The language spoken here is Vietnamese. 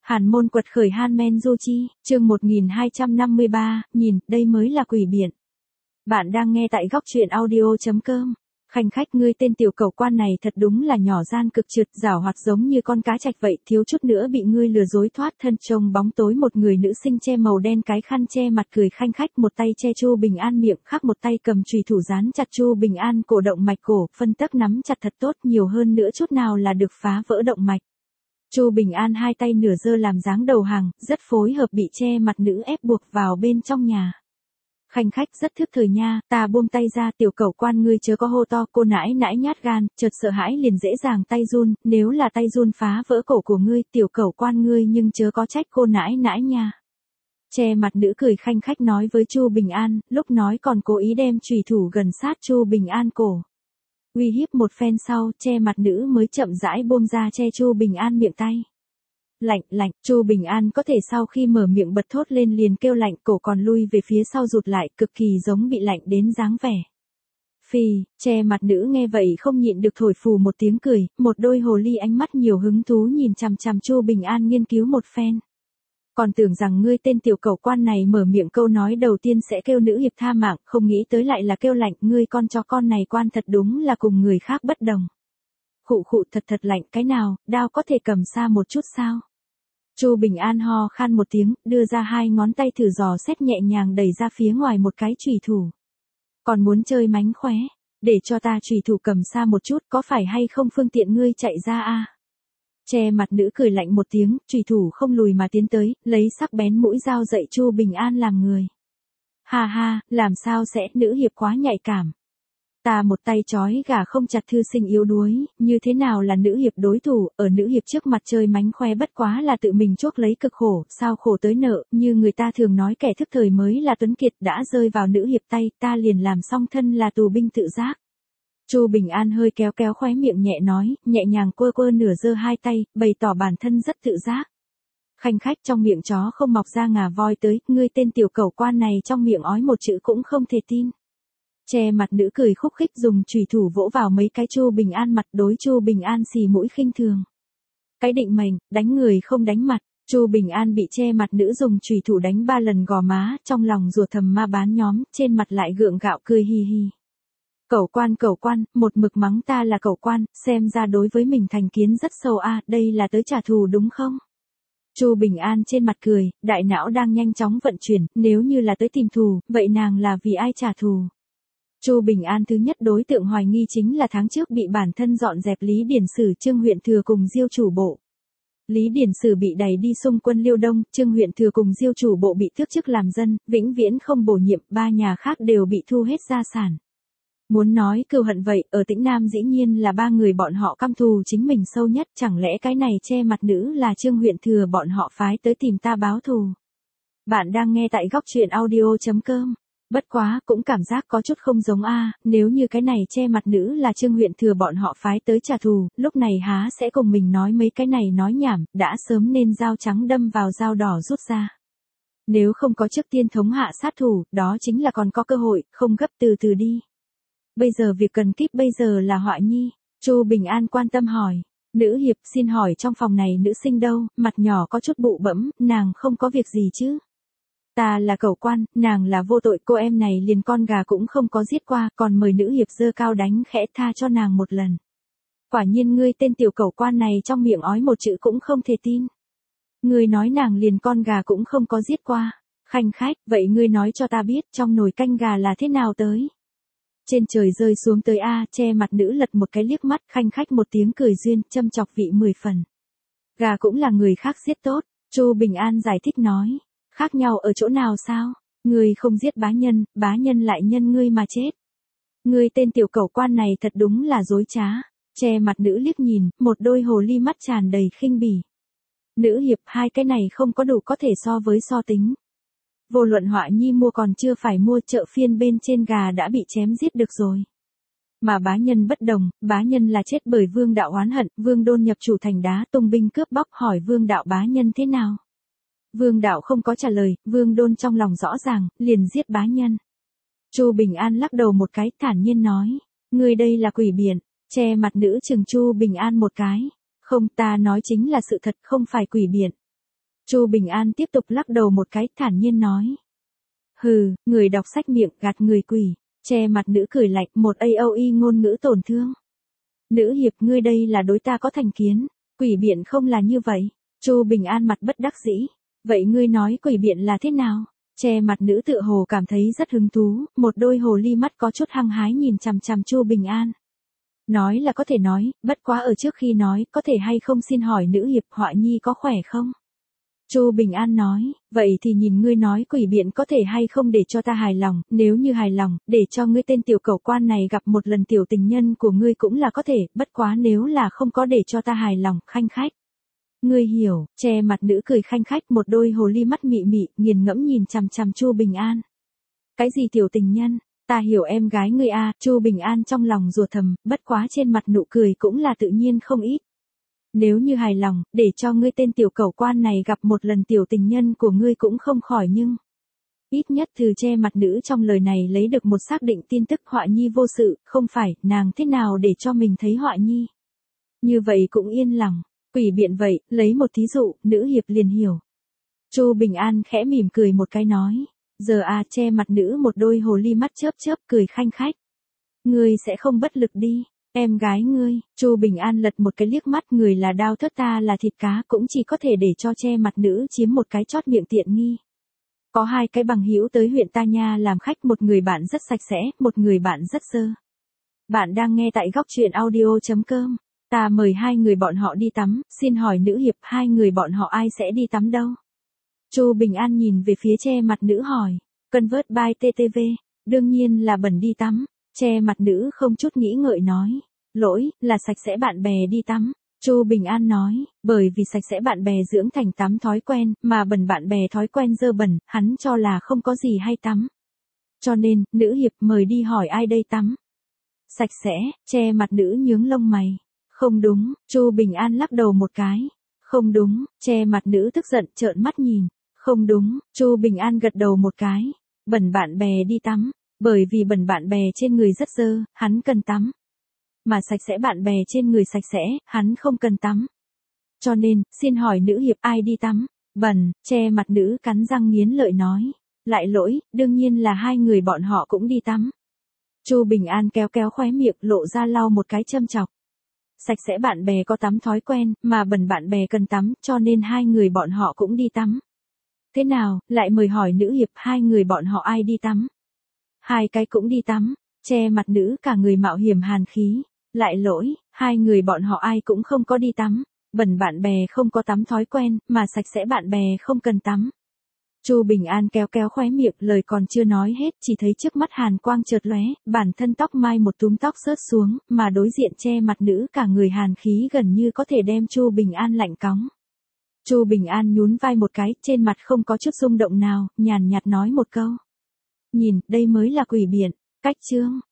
Hàn môn quật khởi Han Du Chi, chương 1253, nhìn, đây mới là quỷ biện. Bạn đang nghe tại góc truyện audio.com. Khanh khách, ngươi tên tiểu cẩu quan này thật đúng là nhỏ gian cực trượt, giảo hoạt giống như con cá trạch vậy, thiếu chút nữa bị ngươi lừa dối thoát thân. Trông bóng tối một người nữ sinh che màu đen cái khăn che mặt cười khanh khách, một tay che Chu Bình An miệng, khác một tay cầm chùy thủ dán chặt Chu Bình An cổ động mạch cổ, phân tấc nắm chặt thật tốt, nhiều hơn nữa chút nào là được phá vỡ động mạch. Chu Bình An hai tay nửa giơ làm dáng đầu hàng, rất phối hợp bị che mặt nữ ép buộc vào bên trong nhà. Khanh khách rất thức thời nha, ta buông tay ra, tiểu cẩu quan ngươi chớ có hô to, cô nãi nãi nhát gan, chợt sợ hãi liền dễ dàng tay run, nếu là tay run phá vỡ cổ của ngươi, tiểu cẩu quan ngươi nhưng chớ có trách cô nãi nãi nha. Che mặt nữ cười khanh khách nói với Chu Bình An, lúc nói còn cố ý đem chùy thủ gần sát Chu Bình An cổ. Uy hiếp một phen sau, che mặt nữ mới chậm rãi buông ra che Chu Bình An miệng tay. Lạnh, lạnh, Chu Bình An có thể sau khi mở miệng bật thốt lên liền kêu lạnh, cổ còn lui về phía sau rụt lại, cực kỳ giống bị lạnh đến dáng vẻ. Phì, che mặt nữ nghe vậy không nhịn được thổi phù một tiếng cười, một đôi hồ ly ánh mắt nhiều hứng thú nhìn chằm chằm Chu Bình An nghiên cứu một phen. Còn tưởng rằng ngươi tên tiểu cẩu quan này mở miệng câu nói đầu tiên sẽ kêu nữ hiệp tha mạng, không nghĩ tới lại là kêu lạnh, ngươi con chó con này quan thật đúng là cùng người khác bất đồng. Khụ khụ thật thật lạnh, cái nào, đao có thể cầm xa một chút sao? Chu Bình An ho khan một tiếng, đưa ra hai ngón tay thử dò xét nhẹ nhàng đẩy ra phía ngoài một cái chùy thủ. Còn muốn chơi mánh khóe, để cho ta chùy thủ cầm xa một chút, có phải hay không phương tiện ngươi chạy ra a? Che mặt nữ cười lạnh một tiếng, chùy thủ không lùi mà tiến tới, lấy sắc bén mũi dao dạy Chu Bình An làm người. Ha ha, làm sao sẽ, nữ hiệp quá nhạy cảm. Ta một tay trói gà không chặt thư sinh yếu đuối, như thế nào là nữ hiệp đối thủ, ở nữ hiệp trước mặt chơi mánh khoe bất quá là tự mình chuốc lấy cực khổ, sao khổ tới nợ, như người ta thường nói kẻ thức thời mới là tuấn kiệt, đã rơi vào nữ hiệp tay, ta liền làm xong thân là tù binh tự giác. Chu Bình An hơi kéo kéo khóe miệng nhẹ nói, nhẹ nhàng quơ quơ nửa giơ hai tay, bày tỏ bản thân rất tự giác. Khanh khách, trong miệng chó không mọc ra ngà voi tới, ngươi tên tiểu cẩu quan này trong miệng ói một chữ cũng không thể tin. Che mặt nữ cười khúc khích dùng chùy thủ vỗ vào mấy cái Chu Bình An mặt, đối Chu Bình An xì mũi khinh thường. Cái định mệnh, đánh người không đánh mặt, Chu Bình An bị che mặt nữ dùng chùy thủ đánh 3 lần gò má, trong lòng rủa thầm ma bán nhóm, trên mặt lại gượng gạo cười hi hi. Cẩu quan, một mực mắng ta là cẩu quan, xem ra đối với mình thành kiến rất sâu a, đây là tới trả thù đúng không? Chu Bình An trên mặt cười, đại não đang nhanh chóng vận chuyển, nếu như là tới tìm thù, vậy nàng là vì ai trả thù? Chu Bình An thứ nhất đối tượng hoài nghi chính là tháng trước bị bản thân dọn dẹp Lý Điển Sử Trương huyện thừa cùng Diêu chủ bộ. Lý Điển Sử bị đẩy đi xung quân Liêu Đông, Trương huyện thừa cùng Diêu chủ bộ bị tước chức làm dân, vĩnh viễn không bổ nhiệm, ba nhà khác đều bị thu hết gia sản. Muốn nói cừu hận vậy, ở Tĩnh Nam dĩ nhiên là ba người bọn họ căm thù chính mình sâu nhất, chẳng lẽ cái này che mặt nữ là Trương huyện thừa bọn họ phái tới tìm ta báo thù. Bạn đang nghe tại góc truyện audio.com. Bất quá, cũng cảm giác có chút không giống a, nếu như cái này che mặt nữ là Trương huyện thừa bọn họ phái tới trả thù, lúc này há sẽ cùng mình nói mấy cái này nói nhảm, đã sớm nên dao trắng đâm vào dao đỏ rút ra. Nếu không có trước tiên thống hạ sát thủ, đó chính là còn có cơ hội, không gấp từ từ đi. Bây giờ việc cần kíp bây giờ là họa nhi, Chu Bình An quan tâm hỏi. Nữ hiệp xin hỏi trong phòng này nữ sinh đâu, mặt nhỏ có chút bụ bẫm, nàng không có việc gì chứ? Ta là cẩu quan, nàng là vô tội, cô em này liền con gà cũng không có giết qua, còn mời nữ hiệp giơ cao đánh khẽ tha cho nàng một lần. Quả nhiên ngươi tên tiểu cẩu quan này trong miệng ói một chữ cũng không thể tin. Ngươi nói nàng liền con gà cũng không có giết qua. Khanh khách, vậy ngươi nói cho ta biết trong nồi canh gà là thế nào tới? Trên trời rơi xuống tới a, che mặt nữ lật một cái liếc mắt, khanh khách một tiếng cười duyên, châm chọc vị 10 phần. Gà cũng là người khác giết tốt, Chu Bình An giải thích nói. Khác nhau ở chỗ nào sao? Ngươi không giết bá nhân lại nhân ngươi mà chết. Ngươi tên tiểu cẩu quan này thật đúng là dối trá. Che mặt nữ liếc nhìn, một đôi hồ ly mắt tràn đầy khinh bỉ. Nữ hiệp, hai cái này không có đủ có thể so với so tính. Vô luận họa nhi mua còn chưa phải mua, chợ phiên bên trên gà đã bị chém giết được rồi. Mà bá nhân bất đồng, bá nhân là chết bởi Vương đạo oán hận, Vương Đôn nhập chủ thành đá tung binh cướp bóc, hỏi Vương đạo bá nhân thế nào? Vương đạo không có trả lời, Vương Đôn trong lòng rõ ràng, liền giết bá nhân. Chu Bình An lắc đầu một cái, thản nhiên nói, ngươi đây là quỷ biện. Che mặt nữ chừng Chu Bình An một cái. Không, ta nói chính là sự thật, không phải quỷ biện. Chu Bình An tiếp tục lắc đầu một cái, thản nhiên nói. Hừ, người đọc sách miệng gạt người quỷ, che mặt nữ cười lạnh, một AOE ngôn ngữ tổn thương. Nữ hiệp, ngươi đây là đối ta có thành kiến, quỷ biện không là như vậy. Chu Bình An mặt bất đắc dĩ. Vậy ngươi nói quỷ biện là thế nào? Che mặt nữ tựa hồ cảm thấy rất hứng thú, một đôi hồ ly mắt có chút hăng hái nhìn chằm chằm Chu Bình An. Nói là có thể nói, bất quá ở trước khi nói, có thể hay không xin hỏi nữ hiệp Họa Nhi có khỏe không? Chu Bình An nói, vậy thì nhìn ngươi nói quỷ biện có thể hay không để cho ta hài lòng, nếu như hài lòng, để cho ngươi tên tiểu cẩu quan này gặp một lần tiểu tình nhân của ngươi cũng là có thể, bất quá nếu là không có để cho ta hài lòng, khanh khách. Ngươi hiểu, che mặt nữ cười khanh khách, một đôi hồ ly mắt mị mị, nghiền ngẫm nhìn chằm chằm Chu Bình An. Cái gì tiểu tình nhân? Ta hiểu em gái ngươi a. Chu Bình An trong lòng rủa thầm, bất quá trên mặt nụ cười cũng là tự nhiên không ít. Nếu như hài lòng, để cho ngươi tên tiểu cẩu quan này gặp một lần tiểu tình nhân của ngươi cũng không khỏi nhưng. Ít nhất từ che mặt nữ trong lời này lấy được một xác định tin tức Họa Nhi vô sự, không phải, nàng thế nào để cho mình thấy Họa Nhi. Như vậy cũng yên lòng, quỷ biện vậy, lấy một thí dụ, nữ hiệp liền hiểu. Chu Bình An khẽ mỉm cười một cái nói, giờ che mặt nữ một đôi hồ ly mắt chớp chớp cười khanh khách. Ngươi sẽ không bất lực đi. Em gái ngươi, Chu Bình An lật một cái liếc mắt, người là đao thớt ta là thịt cá, cũng chỉ có thể để cho che mặt nữ chiếm một cái chót miệng tiện nghi. Có hai cái bằng hữu tới huyện ta nha làm khách, một người bạn rất sạch sẽ, một người bạn rất dơ. Bạn đang nghe tại góc truyện audio.com. Ta mời hai người bọn họ đi tắm, xin hỏi nữ hiệp hai người bọn họ ai sẽ đi tắm đâu? Chu Bình An nhìn về phía che mặt nữ hỏi. Convert by TTV, đương nhiên là Bẩn đi tắm. Che mặt nữ không chút nghĩ ngợi nói. Lỗi, là sạch sẽ bạn bè đi tắm. Chu Bình An nói, bởi vì sạch sẽ bạn bè dưỡng thành tắm thói quen, mà bẩn bạn bè thói quen dơ bẩn, hắn cho là không có gì hay tắm. Cho nên, nữ hiệp mời đi hỏi ai đây tắm. Sạch sẽ, che mặt nữ nhướng lông mày. Không đúng, Chu Bình An lắc đầu một cái. Không đúng, che mặt nữ tức giận trợn mắt nhìn. Không đúng, Chu Bình An gật đầu một cái. Bẩn bạn bè đi tắm. Bởi vì bẩn bạn bè trên người rất dơ, hắn cần tắm. Mà sạch sẽ bạn bè trên người sạch sẽ, hắn không cần tắm. Cho nên, xin hỏi nữ hiệp ai đi tắm? Bẩn, che mặt nữ cắn răng nghiến lợi nói. Lại lỗi, đương nhiên là hai người bọn họ cũng đi tắm. Chu Bình An kéo kéo khóe miệng, lộ ra lau một cái châm chọc. Sạch sẽ bạn bè có tắm thói quen, mà bẩn bạn bè cần tắm, cho nên hai người bọn họ cũng đi tắm. Thế nào, lại mời hỏi nữ hiệp hai người bọn họ ai đi tắm? Hai cái cũng đi tắm, che mặt nữ cả người mạo hiểm hàn khí. Lại lỗi, hai người bọn họ ai cũng không có đi tắm. Bẩn bạn bè không có tắm thói quen, mà sạch sẽ bạn bè không cần tắm. Chu Bình An kéo kéo khóe miệng, lời còn chưa nói hết, chỉ thấy trước mắt hàn quang chợt lóe, bản thân tóc mai một túm tóc rớt xuống, mà đối diện che mặt nữ cả người hàn khí gần như có thể đem Chu Bình An lạnh cóng. Chu Bình An nhún vai một cái, trên mặt không có chút rung động nào, nhàn nhạt nói một câu. Nhìn, đây mới là quỷ biện. Cách chương